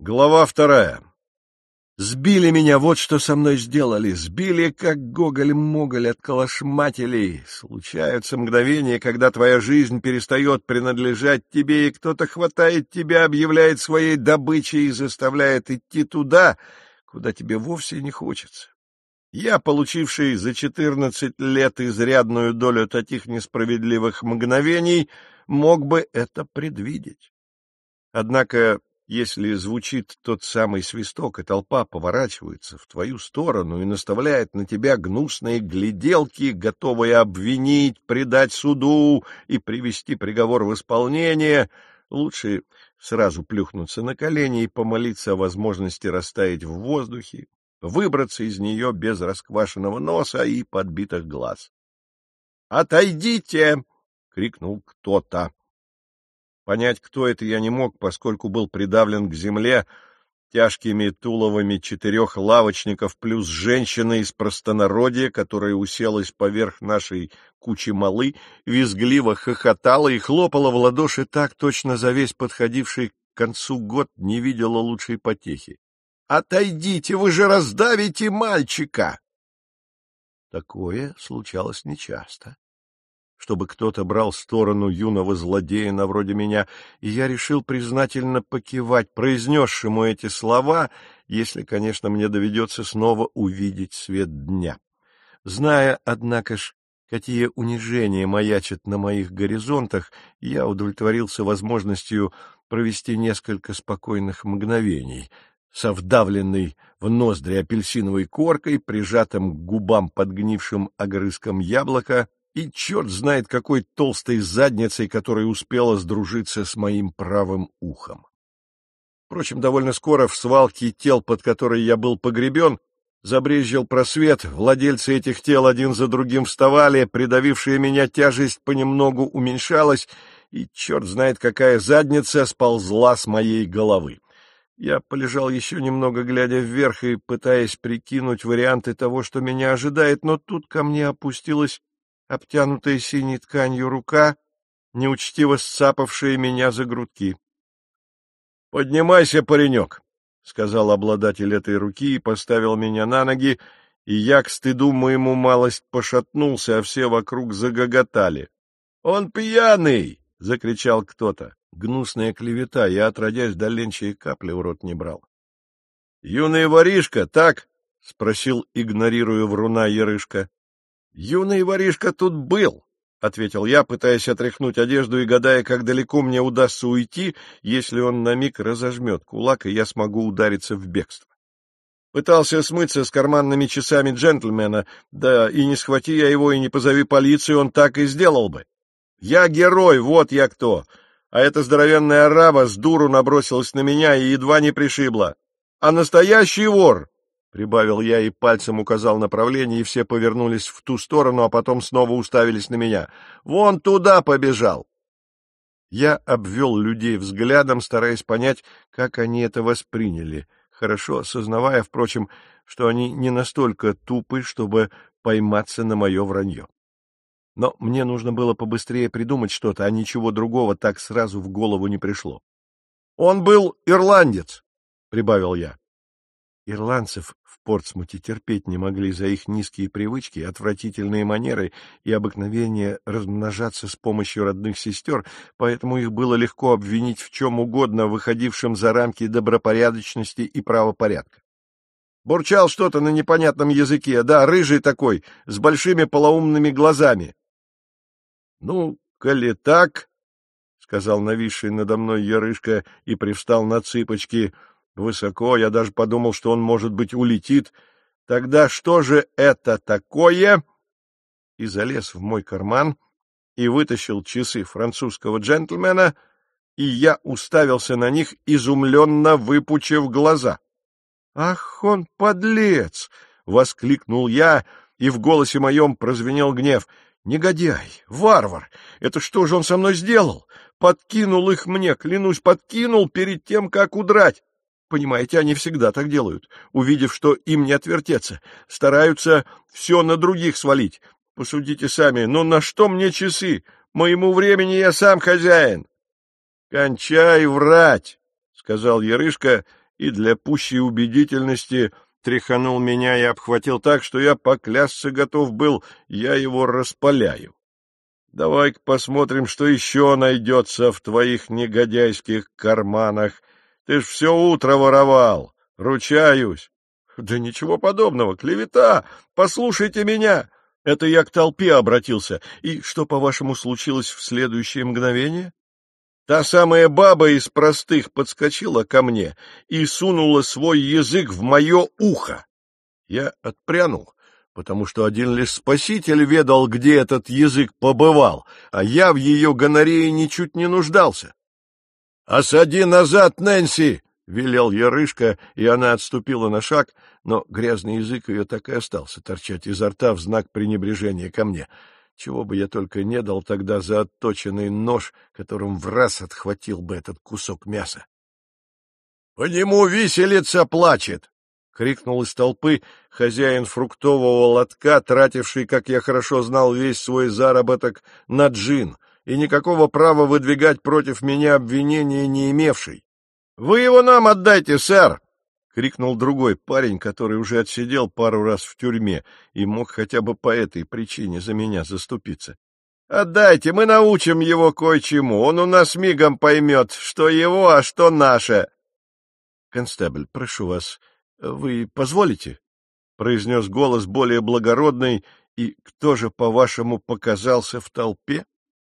Глава 2. Сбили меня, вот что со мной сделали. Сбили, как гоголь-моголь, отколошматили. Случаются мгновения, когда твоя жизнь перестает принадлежать тебе, и кто-то хватает тебя, объявляет своей добычей и заставляет идти туда, куда тебе вовсе не хочется. Я, получивший за 14 лет изрядную долю таких несправедливых мгновений, мог бы это предвидеть. Однако, если звучит тот самый свисток, и толпа поворачивается в твою сторону и наставляет на тебя гнусные гляделки, готовые обвинить, предать суду и привести приговор в исполнение, лучше сразу плюхнуться на колени и помолиться о возможности растаять в воздухе, выбраться из нее без расквашенного носа и подбитых глаз. «Отойдите!» — крикнул кто-то. Понять, кто это, я не мог, поскольку был придавлен к земле тяжкими туловами 4 лавочников плюс женщина из простонародья, которая уселась поверх нашей кучи малы, визгливо хохотала и хлопала в ладоши так, точно за весь подходивший к концу год не видела лучшей потехи. «Отойдите, вы же раздавите мальчика!» Такое случалось нечасто, чтобы кто-то брал сторону юного злодея на вроде меня, и я решил признательно покивать произнесшему эти слова, если, конечно, мне доведется снова увидеть свет дня. Зная, однако ж, какие унижения маячат на моих горизонтах, я удовлетворился возможностью провести несколько спокойных мгновений со вдавленной в ноздри апельсиновой коркой, прижатым к губам подгнившим огрызком яблока, и черт знает какой толстой задницей, которая успела сдружиться с моим правым ухом. Впрочем, довольно скоро в свалке тел, под которой я был погребен, забрезжил просвет, владельцы этих тел один за другим вставали, придавившая меня тяжесть понемногу уменьшалась, и черт знает какая задница сползла с моей головы. Я полежал еще немного, глядя вверх и пытаясь прикинуть варианты того, что меня ожидает, но тут ко мне опустилась обтянутая синей тканью рука, неучтиво сцапавшая меня за грудки. — Поднимайся, паренек, — сказал обладатель этой руки и поставил меня на ноги, и я к стыду моему малость пошатнулся, а все вокруг загоготали. — Он пьяный! — закричал кто-то. Гнусная клевета, я, отродясь до ленчей капли, в рот не брал. — Юный воришка, так? — спросил, игнорируя вруна Ярышка. — Юный воришка тут был, — ответил я, пытаясь отряхнуть одежду и гадая, как далеко мне удастся уйти, если он на миг разожмет кулак, и я смогу удариться в бегство. Пытался смыться с карманными часами джентльмена, да и не схвати я его и не позови полицию, он так и сделал бы. Я герой, вот я кто, а эта здоровенная араба с дуру набросилась на меня и едва не пришибла. А настоящий вор! — прибавил я и пальцем указал направление, и все повернулись в ту сторону, а потом снова уставились на меня. «Вон туда побежал!» Я обвел людей взглядом, стараясь понять, как они это восприняли, хорошо осознавая, впрочем, что они не настолько тупы, чтобы пойматься на мое вранье. Но мне нужно было побыстрее придумать что-то, а ничего другого так сразу в голову не пришло. «Он был ирландец!» — прибавил я. Ирландцев в Портсмуте терпеть не могли за их низкие привычки, отвратительные манеры и обыкновение размножаться с помощью родных сестер, поэтому их было легко обвинить в чем угодно, выходившем за рамки добропорядочности и правопорядка. Бурчал что-то на непонятном языке, да, рыжий такой, с большими полоумными глазами. — Ну, коли так, — сказал нависший надо мной Ярышка и привстал на цыпочки, — высоко, я даже подумал, что он, может быть, улетит. Тогда что же это такое? И залез в мой карман и вытащил часы французского джентльмена, и я уставился на них, изумленно выпучив глаза. «Ах, он подлец!» — воскликнул я, и в голосе моем прозвенел гнев. «Негодяй! Варвар! Это что же он со мной сделал? Подкинул их мне, клянусь, подкинул перед тем, как удрать!» Понимаете, они всегда так делают, увидев, что им не отвертеться, стараются все на других свалить. Посудите сами, ну на что мне часы? Моему времени я сам хозяин. — Кончай врать, — сказал Ярышка и для пущей убедительности тряханул меня и обхватил так, что я поклясться готов был, я его распаляю. Давай-ка посмотрим, что еще найдется в твоих негодяйских карманах. Ты ж все утро воровал, ручаюсь. Да ничего подобного, клевета, послушайте меня. Это я к толпе обратился. И что, по-вашему, случилось в следующее мгновение? Та самая баба из простых подскочила ко мне и сунула свой язык в мое ухо. Я отпрянул, потому что один лишь Спаситель ведал, где этот язык побывал, а я в ее гонорее ничуть не нуждался. — Осади назад, Нэнси! — велел Ярышка, и она отступила на шаг, но грязный язык ее так и остался торчать изо рта в знак пренебрежения ко мне. Чего бы я только не дал тогда за отточенный нож, которым враз отхватил бы этот кусок мяса. — По нему виселица плачет! — крикнул из толпы хозяин фруктового лотка, тративший, как я хорошо знал, весь свой заработок на джин, и никакого права выдвигать против меня обвинения не имевший. — Вы его нам отдайте, сэр! — крикнул другой парень, который уже отсидел пару раз в тюрьме и мог хотя бы по этой причине за меня заступиться. — Отдайте, мы научим его кое-чему, он у нас мигом поймет, что его, а что наше. — Констебль, прошу вас, вы позволите? — произнес голос более благородный, и кто же, по-вашему, показался в толпе?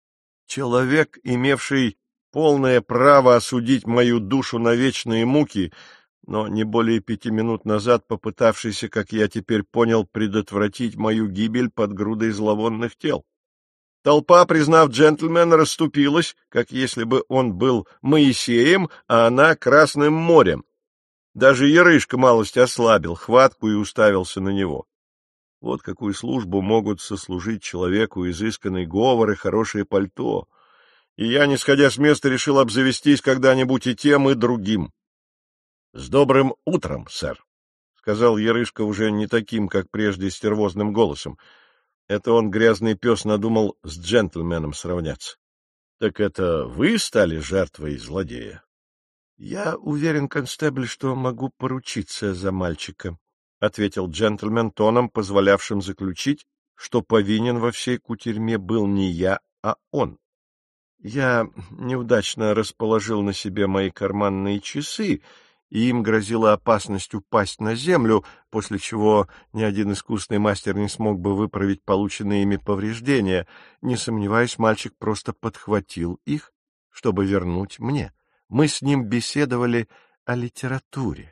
Человек, имевший полное право осудить мою душу на вечные муки, но не более 5 минут назад попытавшийся, как я теперь понял, предотвратить мою гибель под грудой зловонных тел. Толпа, признав джентльмена, расступилась, как если бы он был Моисеем, а она — Красным морем. Даже Ярышка малость ослабил хватку и уставился на него. Вот какую службу могут сослужить человеку изысканный говор и хорошее пальто. И я, не сходя с места, решил обзавестись когда-нибудь и тем, и другим. — С добрым утром, сэр, — сказал Ярышка уже не таким, как прежде, стервозным голосом. Это он, грязный пес, надумал с джентльменом сравняться. — Так это вы стали жертвой злодея? — Я уверен, констебль, что могу поручиться за мальчика, — ответил джентльмен тоном, позволявшим заключить, что повинен во всей кутерьме был не я, а он. Я неудачно расположил на себе мои карманные часы, и им грозила опасность упасть на землю, после чего ни один искусный мастер не смог бы выправить полученные ими повреждения. Не сомневаюсь, мальчик просто подхватил их, чтобы вернуть мне. Мы с ним беседовали о литературе.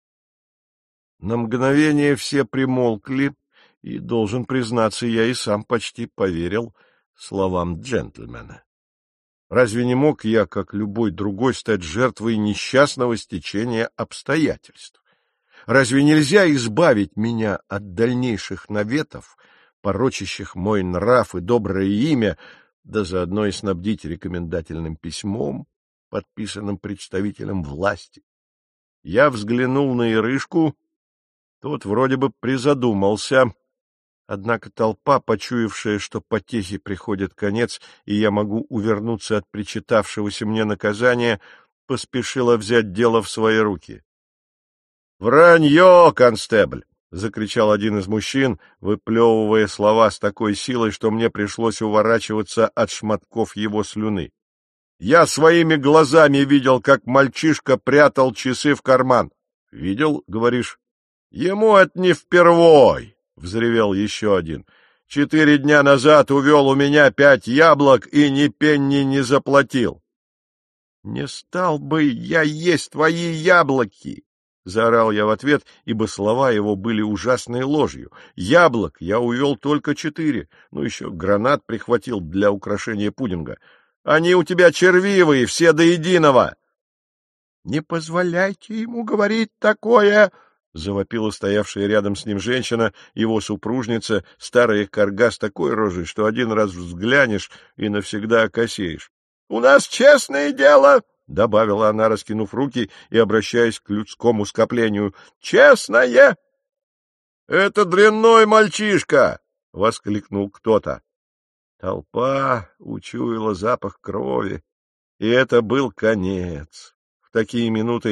На мгновение все примолкли, и, должен признаться, я и сам почти поверил словам джентльмена. Разве не мог я, как любой другой, стать жертвой несчастного стечения обстоятельств? Разве нельзя избавить меня от дальнейших наветов, порочащих мой нрав и доброе имя, да заодно и снабдить рекомендательным письмом, подписанным представителем власти? Я взглянул на Ярышку, тот вроде бы призадумался. Однако толпа, почуявшая, что потехе приходит конец, и я могу увернуться от причитавшегося мне наказания, поспешила взять дело в свои руки. — Вранье, констебль! — закричал один из мужчин, выплевывая слова с такой силой, что мне пришлось уворачиваться от шматков его слюны. — Я своими глазами видел, как мальчишка прятал часы в карман. — Видел, говоришь? — Ему это не впервой! — взревел еще один. — 4 дня назад увел у меня 5 яблок и ни пенни не заплатил. — Не стал бы я есть твои яблоки! — заорал я в ответ, ибо слова его были ужасной ложью. Яблок я увел только 4, ну еще гранат прихватил для украшения пудинга. Они у тебя червивые, все до единого! — Не позволяйте ему говорить такое! — завопила стоявшая рядом с ним женщина, его супружница, старая карга с такой рожей, что один раз взглянешь и навсегда окосеешь. — У нас честное дело! — добавила она, раскинув руки и обращаясь к людскому скоплению. — Честное! — Это дрянной мальчишка! — воскликнул кто-то. Толпа учуяла запах крови, и это был конец. В такие минуты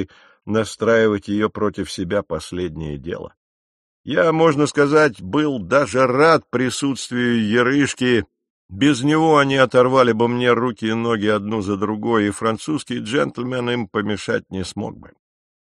настраивать ее против себя — последнее дело. Я, можно сказать, был даже рад присутствию Ярышки. Без него они оторвали бы мне руки и ноги одну за другой, и французский джентльмен им помешать не смог бы.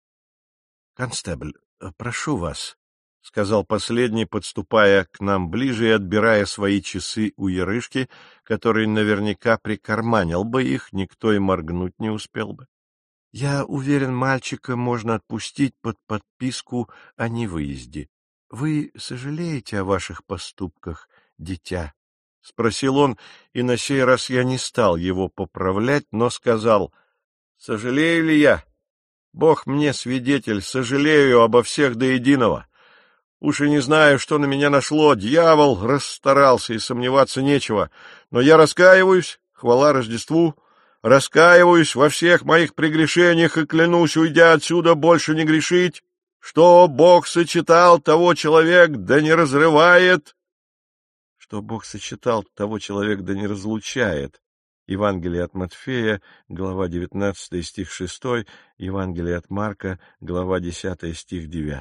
— Констебль, прошу вас, — сказал последний, подступая к нам ближе и отбирая свои часы у Ярышки, который наверняка прикарманил бы их, никто и моргнуть не успел бы. — Я уверен, мальчика можно отпустить под подписку о невыезде. Вы сожалеете о ваших поступках, дитя? — спросил он, и на сей раз я не стал его поправлять, но сказал: — Сожалею ли я? Бог мне свидетель, сожалею обо всех до единого. Уж и не знаю, что на меня нашло, дьявол расстарался, и сомневаться нечего. Но я раскаиваюсь, хвала Рождеству, раскаиваюсь во всех моих прегрешениях и клянусь, уйдя отсюда, больше не грешить. Что Бог сочетал, того человек да не разрывает. Что Бог сочетал, того человек да не разлучает. Евангелие от Матфея, глава 19, стих 6, Евангелие от Марка, глава 10, стих 9.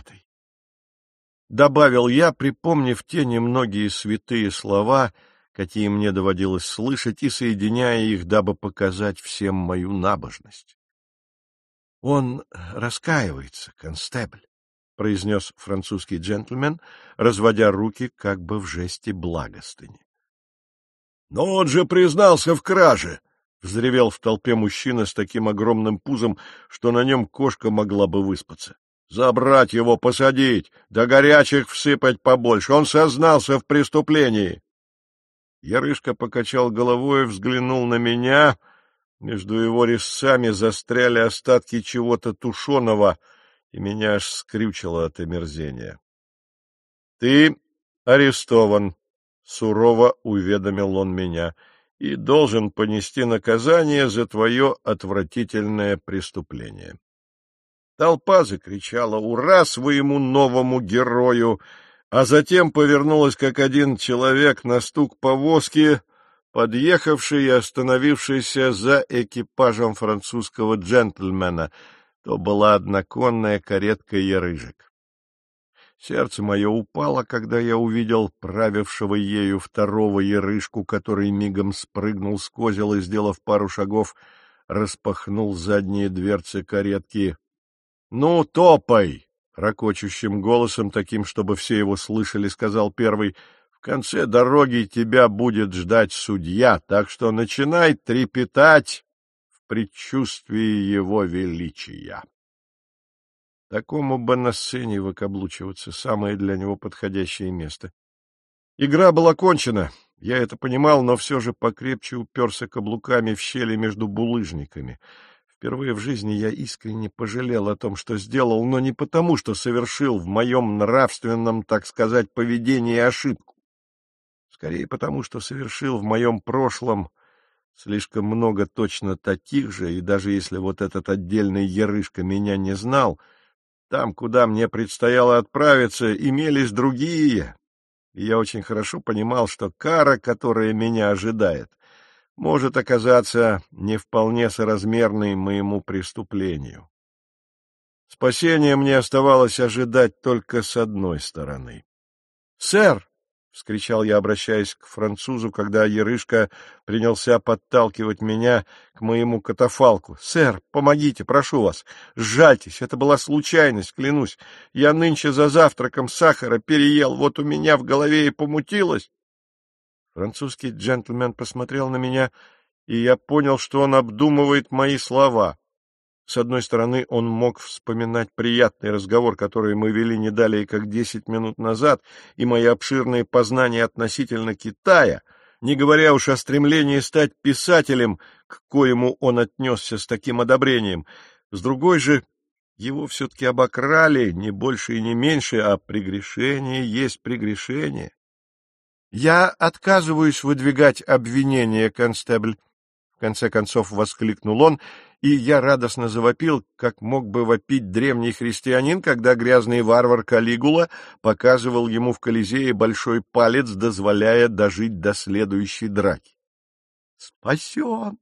Добавил я, припомнив те немногие святые слова, какие мне доводилось слышать, и соединяя их, дабы показать всем мою набожность. — Он раскаивается, констебль, — произнес французский джентльмен, разводя руки как бы в жесте благостыни. — Но он же признался в краже! — взревел в толпе мужчина с таким огромным пузом, что на нем кошка могла бы выспаться. — Забрать его, посадить, да горячих всыпать побольше. Он сознался в преступлении. Ярышка покачал головой и взглянул на меня. Между его резцами застряли остатки чего-то тушеного, и меня аж скрючило от омерзения. — Ты арестован, — сурово уведомил он меня, — и должен понести наказание за твое отвратительное преступление. Толпа закричала «Ура!» своему новому герою, а затем повернулась как один человек на стук повозки, подъехавший и остановившийся за экипажем французского джентльмена. То была одноконная каретка Ярыжек. Сердце мое упало, когда я увидел правившего ею второго Ярышку, который мигом спрыгнул с козел и, сделав пару шагов, распахнул задние дверцы каретки. — Ну, топай! — ракочущим голосом, таким, чтобы все его слышали, сказал первый. — В конце дороги тебя будет ждать судья, так что начинай трепетать в предчувствии его величия. Такому бы на сцене выкаблучиваться, самое для него подходящее место. Игра была кончена, я это понимал, но все же покрепче уперся каблуками в щели между булыжниками. Впервые в жизни я искренне пожалел о том, что сделал, но не потому, что совершил в моем нравственном, так сказать, поведении ошибку. Скорее потому, что совершил в моем прошлом слишком много точно таких же, и даже если вот этот отдельный Ярышка меня не знал, там, куда мне предстояло отправиться, имелись другие, и я очень хорошо понимал, что кара, которая меня ожидает, может оказаться не вполне соразмерной моему преступлению. Спасение мне оставалось ожидать только с одной стороны. — Сэр! — вскричал я, обращаясь к французу, когда Ярышка принялся подталкивать меня к моему катафалку. — Сэр, помогите, прошу вас, сжальтесь, это была случайность, клянусь. Я нынче за завтраком сахара переел, вот у меня в голове и помутилось. Французский джентльмен посмотрел на меня, и я понял, что он обдумывает мои слова. С одной стороны, он мог вспоминать приятный разговор, который мы вели не далее, как 10 минут назад, и мои обширные познания относительно Китая, не говоря уж о стремлении стать писателем, к коему он отнесся с таким одобрением. С другой же, его все-таки обокрали, не больше и не меньше, а прегрешение есть прегрешение. — Я отказываюсь выдвигать обвинения, констебль, — в конце концов воскликнул он, и я радостно завопил, как мог бы вопить древний христианин, когда грязный варвар Калигула показывал ему в Колизее большой палец, дозволяя дожить до следующей драки. — Спасен!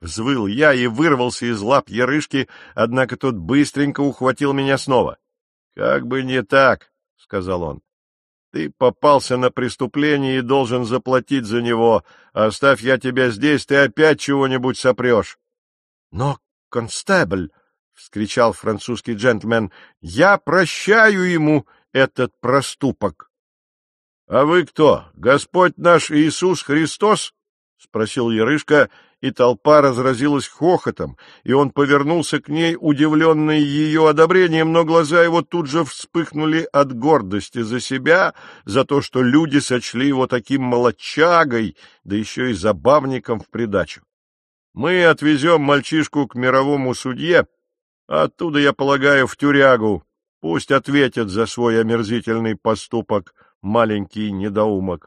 Взвыл я и вырвался из лап Ярышки, однако тот быстренько ухватил меня снова. — Как бы не так, — сказал он. — Ты попался на преступление и должен заплатить за него. Оставь я тебя здесь, ты опять чего-нибудь сопрешь. — Но, констебль, — вскричал французский джентльмен, — я прощаю ему этот проступок. — А вы кто, Господь наш Иисус Христос? — спросил Ярышка, и толпа разразилась хохотом, и он повернулся к ней, удивленный ее одобрением, но глаза его тут же вспыхнули от гордости за себя, за то, что люди сочли его таким молодчагой, да еще и забавником в придачу. Мы отвезем мальчишку к мировому судье, а оттуда, я полагаю, в тюрягу. Пусть ответит за свой омерзительный поступок маленький недоумок.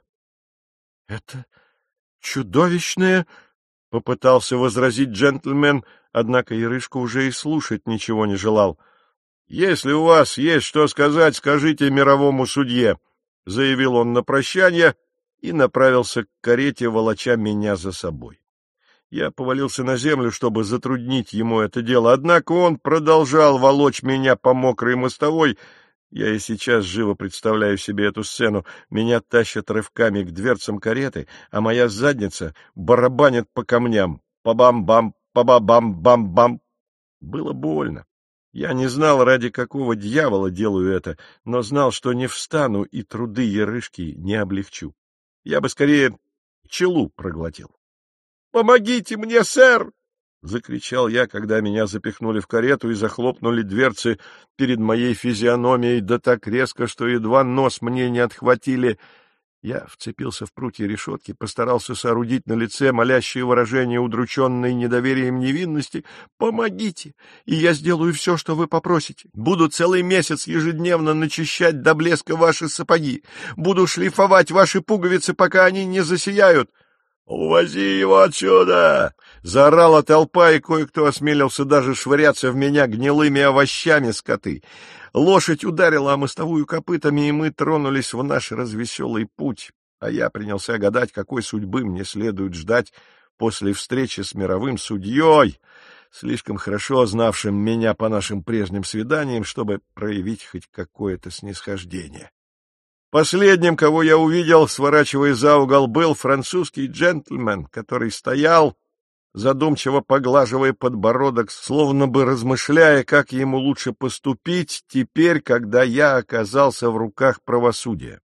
— Это чудовищное... — попытался возразить джентльмен, однако Ярышка уже и слушать ничего не желал. — Если у вас есть что сказать, скажите мировому судье, — заявил он на прощание и направился к карете, волоча меня за собой. Я повалился на землю, чтобы затруднить ему это дело, однако он продолжал волочь меня по мокрой мостовой. Я и сейчас живо представляю себе эту сцену. Меня тащат рывками к дверцам кареты, а моя задница барабанит по камням. Па-бам-бам, па-ба-бам-бам-бам. Было больно. Я не знал, ради какого дьявола делаю это, но знал, что не встану и труды Ярышки не облегчу. Я бы скорее пчелу проглотил. «Помогите мне, сэр!» — закричал я, когда меня запихнули в карету и захлопнули дверцы перед моей физиономией, да так резко, что едва нос мне не отхватили. Я вцепился в прутья решетки, постарался соорудить на лице молящее выражение удрученной недоверием невинности. «Помогите, и я сделаю все, что вы попросите. Буду целый месяц ежедневно начищать до блеска ваши сапоги. Буду шлифовать ваши пуговицы, пока они не засияют». «Увози его отсюда!» — заорала толпа, и кое-кто осмелился даже швыряться в меня гнилыми овощами скоты. Лошадь ударила о мостовую копытами, и мы тронулись в наш развеселый путь, а я принялся гадать, какой судьбы мне следует ждать после встречи с мировым судьей, слишком хорошо знавшим меня по нашим прежним свиданиям, чтобы проявить хоть какое-то снисхождение. Последним, кого я увидел, сворачивая за угол, был французский джентльмен, который стоял, задумчиво поглаживая подбородок, словно бы размышляя, как ему лучше поступить теперь, когда я оказался в руках правосудия.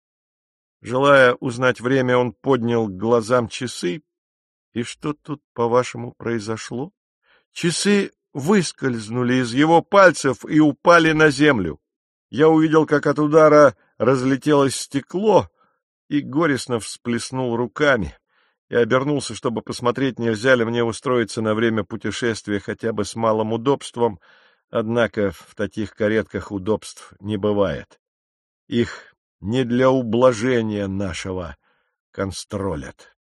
Желая узнать время, он поднял к глазам часы. И что тут, по-вашему, произошло? Часы выскользнули из его пальцев и упали на землю. Я увидел, как от удара разлетелось стекло, и горестно всплеснул руками. Я обернулся, чтобы посмотреть, нельзя ли мне устроиться на время путешествия хотя бы с малым удобством, однако в таких каретках удобств не бывает. Их не для ублажения нашего констролят.